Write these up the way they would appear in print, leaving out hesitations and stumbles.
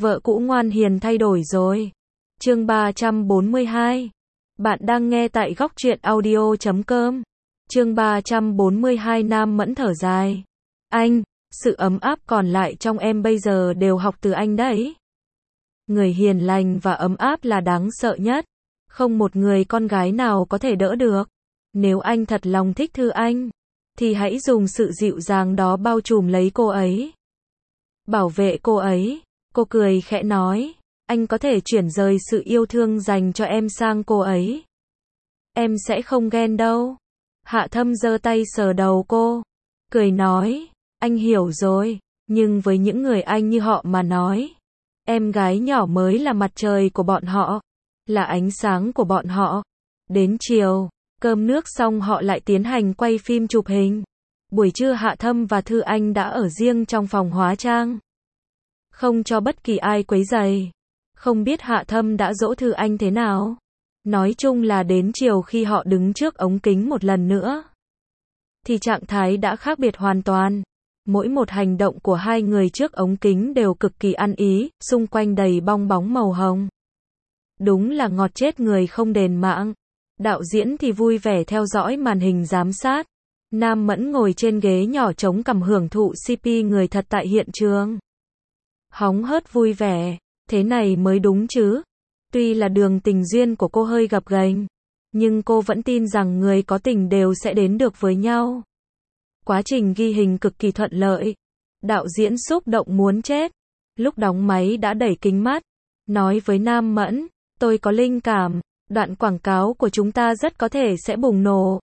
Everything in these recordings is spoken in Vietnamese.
Vợ cũ ngoan hiền thay đổi rồi. Chương 342. Bạn đang nghe tại góc truyện audio.com. Chương 342. Nam Mẫn thở dài. Anh, sự ấm áp còn lại trong em bây giờ đều học từ anh đấy. Người hiền lành và ấm áp là đáng sợ nhất. Không một người con gái nào có thể đỡ được. Nếu anh thật lòng thích Thư Anh, thì hãy dùng sự dịu dàng đó bao trùm lấy cô ấy. Bảo vệ cô ấy. Cô cười khẽ nói, anh có thể chuyển rời sự yêu thương dành cho em sang cô ấy. Em sẽ không ghen đâu. Hạ Thâm giơ tay sờ đầu cô, cười nói, anh hiểu rồi, nhưng với những người anh như họ mà nói, em gái nhỏ mới là mặt trời của bọn họ, là ánh sáng của bọn họ. Đến chiều, cơm nước xong họ lại tiến hành quay phim chụp hình. Buổi trưa Hạ Thâm và Thư Anh đã ở riêng trong phòng hóa trang, không cho bất kỳ ai quấy rầy. Không biết Hạ Thâm đã dỗ Thư Anh thế nào. Nói chung là đến chiều khi họ đứng trước ống kính một lần nữa, thì trạng thái đã khác biệt hoàn toàn. Mỗi một hành động của hai người trước ống kính đều cực kỳ ăn ý, xung quanh đầy bong bóng màu hồng. Đúng là ngọt chết người không đền mạng. Đạo diễn thì vui vẻ theo dõi màn hình giám sát. Nam Mẫn ngồi trên ghế nhỏ chống cằm hưởng thụ CP người thật tại hiện trường. Hóng hớt vui vẻ, thế này mới đúng chứ. Tuy là đường tình duyên của cô hơi gập ghềnh, nhưng cô vẫn tin rằng người có tình đều sẽ đến được với nhau. Quá trình ghi hình cực kỳ thuận lợi. Đạo diễn xúc động muốn chết. Lúc đóng máy đã đẩy kính mắt, nói với Nam Mẫn, tôi có linh cảm, đoạn quảng cáo của chúng ta rất có thể sẽ bùng nổ.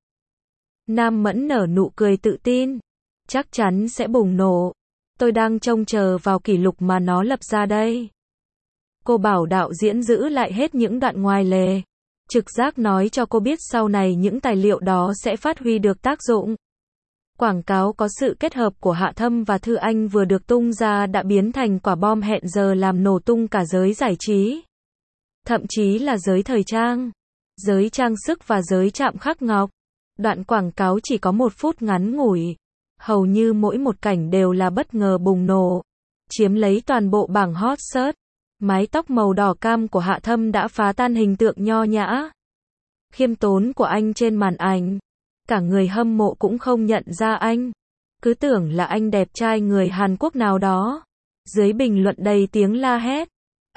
Nam Mẫn nở nụ cười tự tin, chắc chắn sẽ bùng nổ. Tôi đang trông chờ vào kỷ lục mà nó lập ra đây. Cô bảo đạo diễn giữ lại hết những đoạn ngoài lề. Trực giác nói cho cô biết sau này những tài liệu đó sẽ phát huy được tác dụng. Quảng cáo có sự kết hợp của Hạ Thâm và Thư Anh vừa được tung ra đã biến thành quả bom hẹn giờ làm nổ tung cả giới giải trí. Thậm chí là giới thời trang, giới trang sức và giới chạm khắc ngọc. Đoạn quảng cáo chỉ có 1 phút ngắn ngủi. Hầu như mỗi một cảnh đều là bất ngờ bùng nổ, chiếm lấy toàn bộ bảng hot search. Mái tóc màu đỏ cam của Hạ Thâm đã phá tan hình tượng nho nhã, khiêm tốn của anh trên màn ảnh. Cả người hâm mộ cũng không nhận ra anh, cứ tưởng là anh đẹp trai người Hàn Quốc nào đó. Dưới bình luận đầy tiếng la hét,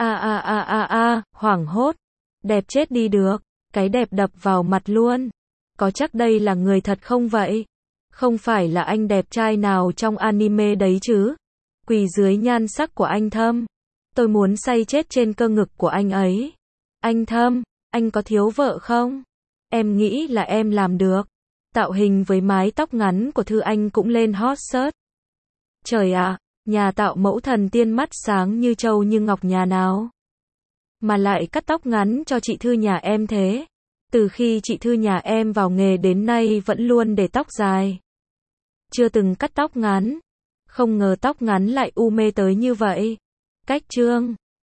hoảng hốt, đẹp chết đi được, cái đẹp đập vào mặt luôn. Có chắc đây là người thật không vậy? Không phải là anh đẹp trai nào trong anime đấy chứ? Quỳ dưới nhan sắc của anh Thâm, tôi muốn say chết trên cơ ngực của anh ấy. Anh Thâm, anh có thiếu vợ không? Em nghĩ là em làm được. Tạo hình với mái tóc ngắn của Thư Anh cũng lên hot search. Trời ạ, nhà tạo mẫu thần tiên mắt sáng như trâu như ngọc nhà nào mà lại cắt tóc ngắn cho chị Thư nhà em thế? Từ khi chị Thư nhà em vào nghề đến nay vẫn luôn để tóc dài, chưa từng cắt tóc ngắn. Không ngờ tóc ngắn lại u mê tới như vậy. Cách trương,